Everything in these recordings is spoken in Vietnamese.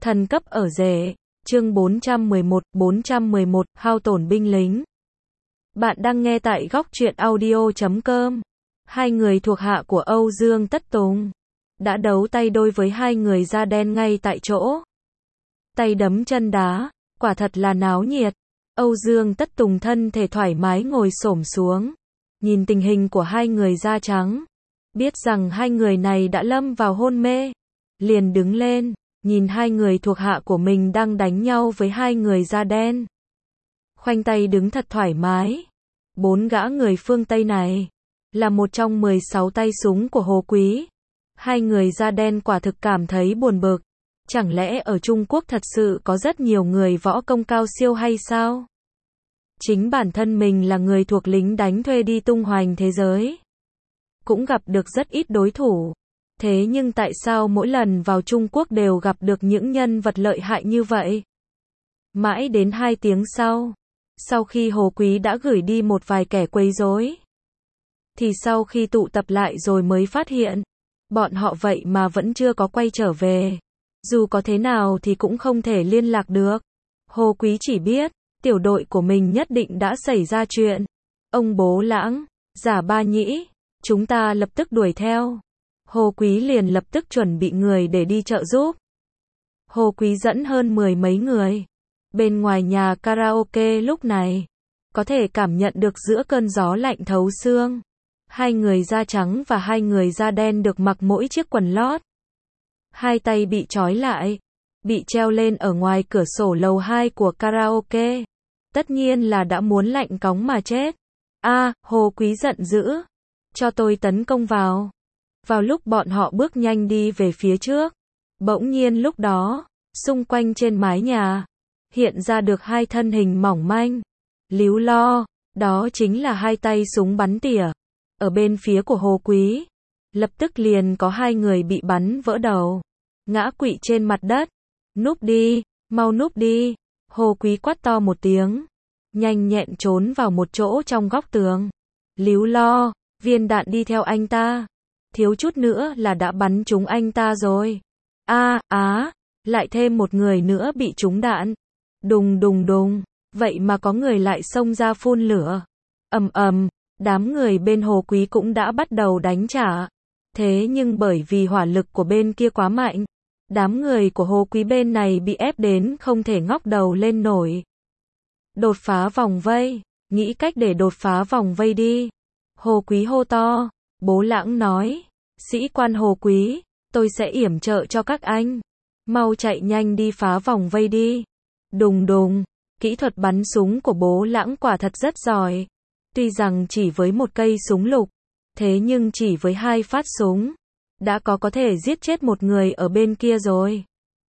Thần cấp ở rể. Chương 411, hao tổn binh lính. Bạn đang nghe tại góc truyện audio.com. Hai người thuộc hạ của Âu Dương Tất Tùng đã đấu tay đôi với hai người da đen ngay tại chỗ. Tay đấm chân đá, quả thật là náo nhiệt. Âu Dương Tất Tùng thân thể thoải mái ngồi xổm xuống, nhìn tình hình của hai người da trắng, biết rằng hai người này đã lâm vào hôn mê, liền đứng lên, nhìn hai người thuộc hạ của mình đang đánh nhau với hai người da đen. Khoanh tay đứng thật thoải mái. Bốn gã người phương Tây này là một trong 16 tay súng của Hồ Quý. Hai người da đen quả thực cảm thấy buồn bực. Chẳng lẽ ở Trung Quốc thật sự có rất nhiều người võ công cao siêu hay sao? Chính bản thân mình là người thuộc lính đánh thuê đi tung hoành thế giới, cũng gặp được rất ít đối thủ. Thế nhưng tại sao mỗi lần vào Trung Quốc đều gặp được những nhân vật lợi hại như vậy? Mãi đến 2 tiếng sau khi Hồ Quý đã gửi đi một vài kẻ quấy rối, thì sau khi tụ tập lại rồi mới phát hiện, bọn họ vậy mà vẫn chưa có quay trở về. Dù có thế nào thì cũng không thể liên lạc được. Hồ Quý chỉ biết, tiểu đội của mình nhất định đã xảy ra chuyện. Ông Bố Lãng, Giả Ba Nhĩ, chúng ta lập tức đuổi theo. Hồ Quý liền lập tức chuẩn bị người để đi trợ giúp. Hồ Quý dẫn hơn 10 mấy người. Bên ngoài nhà karaoke lúc này, có thể cảm nhận được giữa cơn gió lạnh thấu xương. Hai người da trắng và hai người da đen được mặc mỗi chiếc quần lót. Hai tay bị trói lại, bị treo lên ở ngoài cửa sổ lầu 2 của karaoke. Tất nhiên là đã muốn lạnh cóng mà chết. Hồ Quý giận dữ. Cho tôi tấn công vào. Vào lúc bọn họ bước nhanh đi về phía trước, bỗng nhiên lúc đó, xung quanh trên mái nhà, hiện ra được hai thân hình mỏng manh, líu lo, đó chính là hai tay súng bắn tỉa. Ở bên phía của Hồ Quý, lập tức liền có hai người bị bắn vỡ đầu, ngã quỵ trên mặt đất. Núp đi, mau núp đi. Hồ Quý quát to một tiếng, nhanh nhẹn trốn vào một chỗ trong góc tường. Líu lo, viên đạn đi theo anh ta, thiếu chút nữa là đã bắn trúng anh ta rồi. Lại thêm một người nữa bị trúng đạn. Đùng đùng đùng, vậy mà có người lại xông ra phun lửa. Ầm ầm, đám người bên Hồ Quý cũng đã bắt đầu đánh trả. Thế nhưng bởi vì hỏa lực của bên kia quá mạnh, đám người của Hồ Quý bên này bị ép đến không thể ngóc đầu lên nổi. Đột phá vòng vây, nghĩ cách để đột phá vòng vây đi. Hồ Quý hô to. Bố Lãng nói, sĩ quan Hồ Quý, tôi sẽ yểm trợ cho các anh. Mau chạy nhanh đi phá vòng vây đi. Đùng đùng, kỹ thuật bắn súng của Bố Lãng quả thật rất giỏi. Tuy rằng chỉ với một cây súng lục, thế nhưng chỉ với 2 phát súng, đã có thể giết chết một người ở bên kia rồi.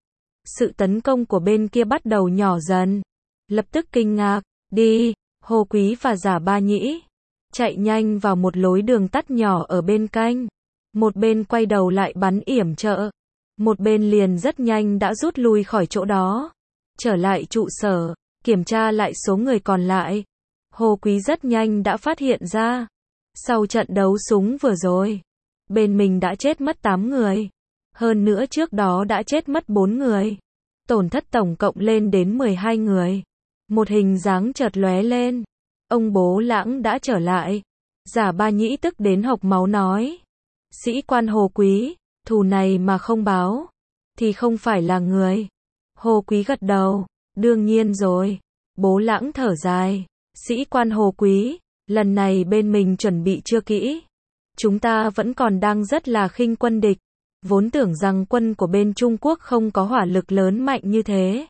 Sự tấn công của bên kia bắt đầu nhỏ dần. Lập tức kinh ngạc, đi, Hồ Quý và Giả Ba Nhĩ chạy nhanh vào một lối đường tắt nhỏ ở bên cạnh. Một bên quay đầu lại bắn yểm trợ, một bên liền rất nhanh đã rút lui khỏi chỗ đó. Trở lại trụ sở, kiểm tra lại số người còn lại. Hồ Quý rất nhanh đã phát hiện ra, sau trận đấu súng vừa rồi, bên mình đã chết mất 8 người. Hơn nữa trước đó đã chết mất 4 người. Tổn thất tổng cộng lên đến 12 người. Một hình dáng chợt lóe lên. Ông Bố Lãng đã trở lại. Giả Ba Nhĩ tức đến hộc máu nói, sĩ quan Hồ Quý, thù này mà không báo, thì không phải là người. Hồ Quý gật đầu, đương nhiên rồi. Bố Lãng thở dài, sĩ quan Hồ Quý, lần này bên mình chuẩn bị chưa kỹ. Chúng ta vẫn còn đang rất là khinh quân địch. Vốn tưởng rằng quân của bên Trung Quốc không có hỏa lực lớn mạnh như thế.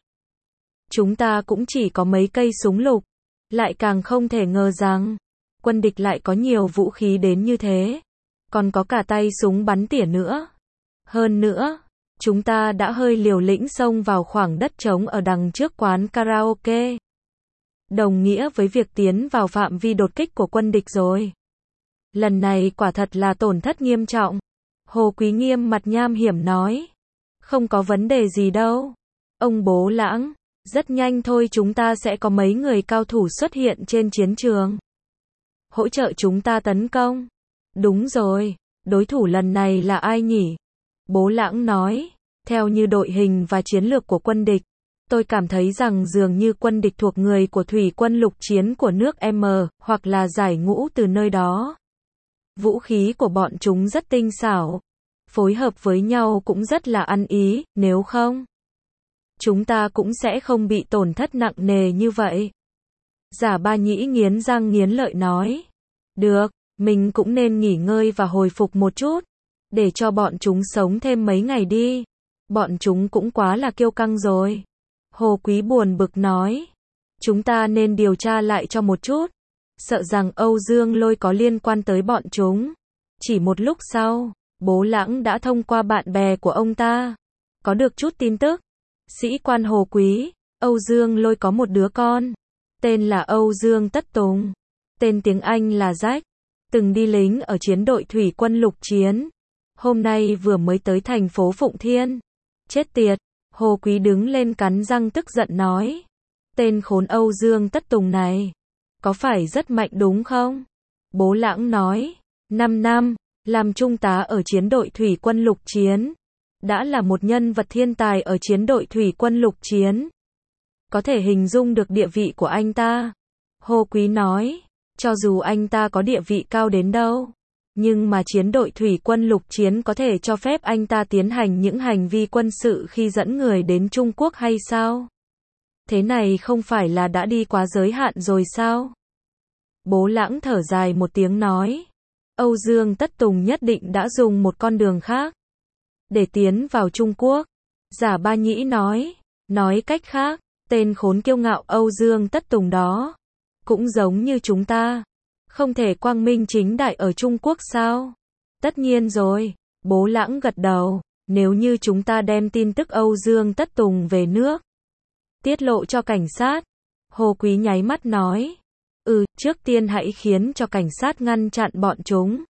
Chúng ta cũng chỉ có mấy cây súng lục. Lại càng không thể ngờ rằng, quân địch lại có nhiều vũ khí đến như thế. Còn có cả tay súng bắn tỉa nữa. Hơn nữa, chúng ta đã hơi liều lĩnh xông vào khoảng đất trống ở đằng trước quán karaoke. Đồng nghĩa với việc tiến vào phạm vi đột kích của quân địch rồi. Lần này quả thật là tổn thất nghiêm trọng. Hồ Quý nghiêm mặt nham hiểm nói, không có vấn đề gì đâu. Ông Bố Lãng, rất nhanh thôi chúng ta sẽ có mấy người cao thủ xuất hiện trên chiến trường, hỗ trợ chúng ta tấn công. Đúng rồi, đối thủ lần này là ai nhỉ? Bố Lãng nói, Theo như đội hình và chiến lược của quân địch, tôi cảm thấy rằng dường như quân địch thuộc người của thủy quân lục chiến của nước M, hoặc là giải ngũ từ nơi đó. Vũ khí của bọn chúng rất tinh xảo, phối hợp với nhau cũng rất là ăn ý, nếu không, chúng ta cũng sẽ không bị tổn thất nặng nề như vậy. Giả Ba Nhĩ nghiến răng nghiến lợi nói. Được, mình cũng nên nghỉ ngơi và hồi phục một chút, để cho bọn chúng sống thêm mấy ngày đi. Bọn chúng cũng quá là kiêu căng rồi. Hồ Quý buồn bực nói. Chúng ta nên điều tra lại cho một chút. Sợ rằng Âu Dương Lôi có liên quan tới bọn chúng. Chỉ một lúc sau, Bố Lãng đã thông qua bạn bè của ông ta, có được chút tin tức. Sĩ quan Hồ Quý, Âu Dương Lôi có một đứa con, tên là Âu Dương Tất Tùng, tên tiếng Anh là Jack, từng đi lính ở chiến đội thủy quân lục chiến. Hôm nay vừa mới tới thành phố Phụng Thiên. Chết tiệt, Hồ Quý đứng lên cắn răng tức giận nói. Tên khốn Âu Dương Tất Tùng này, có phải rất mạnh đúng không? Bố Lãng nói, 5 năm, làm trung tá ở chiến đội thủy quân lục chiến. Đã là một nhân vật thiên tài ở chiến đội thủy quân lục chiến. Có thể hình dung được địa vị của anh ta. Hồ Quý nói, cho dù anh ta có địa vị cao đến đâu, nhưng mà chiến đội thủy quân lục chiến có thể cho phép anh ta tiến hành những hành vi quân sự khi dẫn người đến Trung Quốc hay sao? Thế này không phải là đã đi quá giới hạn rồi sao? Bố Lãng thở dài một tiếng nói, Âu Dương Tất Tùng nhất định đã dùng một con đường khác để tiến vào Trung Quốc. Giả Ba Nhĩ nói cách khác, tên khốn kiêu ngạo Âu Dương Tất Tùng đó, cũng giống như chúng ta, không thể quang minh chính đại ở Trung Quốc sao? Tất nhiên rồi, Bố Lãng gật đầu, nếu như chúng ta đem tin tức Âu Dương Tất Tùng về nước, tiết lộ cho cảnh sát. Hồ Quý nháy mắt nói, trước tiên hãy khiến cho cảnh sát ngăn chặn bọn chúng.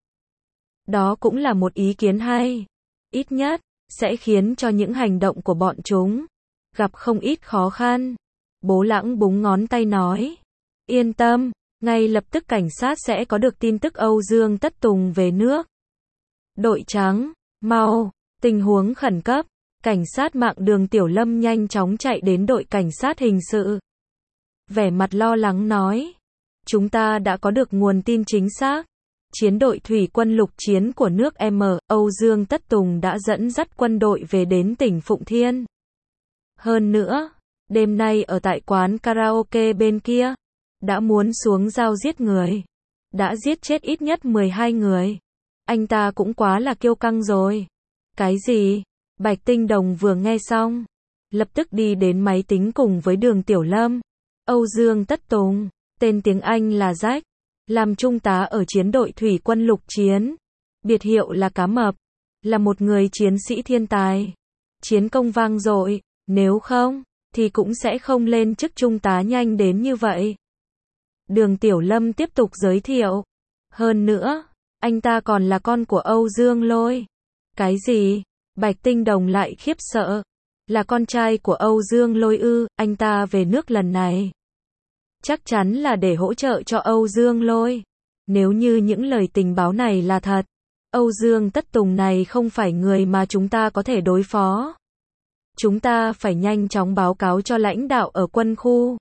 Đó cũng là một ý kiến hay. Ít nhất, sẽ khiến cho những hành động của bọn chúng gặp không ít khó khăn. Bố Lãng búng ngón tay nói, yên tâm, ngay lập tức cảnh sát sẽ có được tin tức Âu Dương Tất Tùng về nước. Đội trắng, mau, tình huống khẩn cấp. Cảnh sát mạng Đường Tiểu Lâm nhanh chóng chạy đến đội cảnh sát hình sự. Vẻ mặt lo lắng nói, chúng ta đã có được nguồn tin chính xác. Chiến đội thủy quân lục chiến của nước M, Âu Dương Tất Tùng đã dẫn dắt quân đội về đến tỉnh Phụng Thiên. Hơn nữa, đêm nay ở tại quán karaoke bên kia, đã muốn xuống dao giết người. Đã giết chết ít nhất 12 người. Anh ta cũng quá là kiêu căng rồi. Cái gì? Bạch Tinh Đồng vừa nghe xong, lập tức đi đến máy tính cùng với Đường Tiểu Lâm. Âu Dương Tất Tùng, tên tiếng Anh là Jack, làm trung tá ở chiến đội thủy quân lục chiến, biệt hiệu là Cá Mập, là một người chiến sĩ thiên tài, chiến công vang dội, nếu không, thì cũng sẽ không lên chức trung tá nhanh đến như vậy. Đường Tiểu Lâm tiếp tục giới thiệu, hơn nữa, anh ta còn là con của Âu Dương Lôi. Cái gì? Bạch Tinh Đồng lại khiếp sợ, là con trai của Âu Dương Lôi ư? Anh ta về nước lần này chắc chắn là để hỗ trợ cho Âu Dương Lôi. Nếu như những lời tình báo này là thật, Âu Dương Tất Tùng này không phải người mà chúng ta có thể đối phó. Chúng ta phải nhanh chóng báo cáo cho lãnh đạo ở quân khu,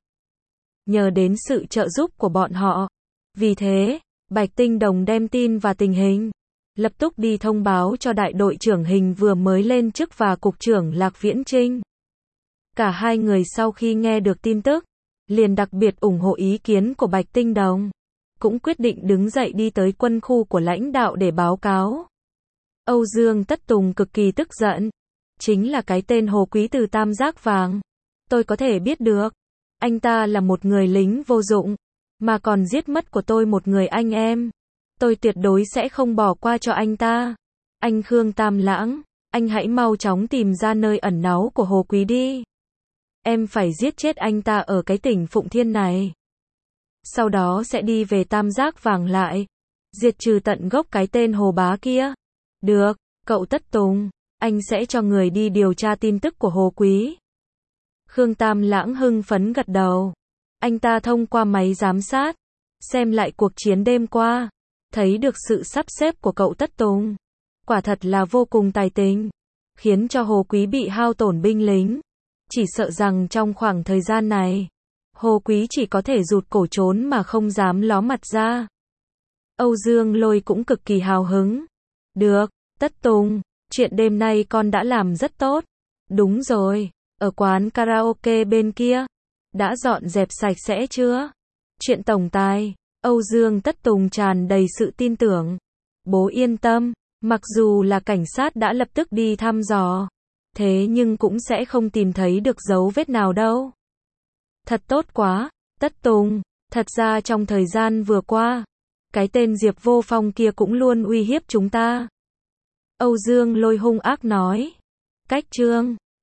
nhờ đến sự trợ giúp của bọn họ. Vì thế, Bạch Tinh Đồng đem tin và tình hình, lập tức đi thông báo cho đại đội trưởng Hình vừa mới lên chức và cục trưởng Lạc Viễn Trinh. Cả hai người sau khi nghe được tin tức, liền đặc biệt ủng hộ ý kiến của Bạch Tinh Đồng, cũng quyết định đứng dậy đi tới quân khu của lãnh đạo để báo cáo. Âu Dương Tất Tùng cực kỳ tức giận, chính là cái tên Hồ Quý từ Tam Giác Vàng. Tôi có thể biết được, anh ta là một người lính vô dụng, mà còn giết mất của tôi một người anh em. Tôi tuyệt đối sẽ không bỏ qua cho anh ta. Anh Khương Tam Lãng, anh hãy mau chóng tìm ra nơi ẩn náu của Hồ Quý đi. Em phải giết chết anh ta ở cái tỉnh Phụng Thiên này. Sau đó sẽ đi về Tam Giác Vàng lại, diệt trừ tận gốc cái tên Hồ Bá kia. Được, cậu Tất Tùng, anh sẽ cho người đi điều tra tin tức của Hồ Quý. Khương Tam Lãng hưng phấn gật đầu. Anh ta thông qua máy giám sát, xem lại cuộc chiến đêm qua, thấy được sự sắp xếp của cậu Tất Tùng. Quả thật là vô cùng tài tình. khiến cho Hồ Quý bị hao tổn binh lính. Chỉ sợ rằng trong khoảng thời gian này, Hồ Quý chỉ có thể rụt cổ trốn mà không dám ló mặt ra. Âu Dương Lôi cũng cực kỳ hào hứng. Được, Tất Tùng, chuyện đêm nay con đã làm rất tốt. Đúng rồi, ở quán karaoke bên kia, đã dọn dẹp sạch sẽ chưa? Chuyện tổng tài, Âu Dương Tất Tùng tràn đầy sự tin tưởng. Bố yên tâm, mặc dù là cảnh sát đã lập tức đi thăm dò, thế nhưng cũng sẽ không tìm thấy được dấu vết nào đâu. Thật tốt quá, Tất Tùng, thật ra trong thời gian vừa qua, cái tên Diệp Vô Phong kia cũng luôn uy hiếp chúng ta. Âu Dương Lôi hung ác nói. Cách Trương,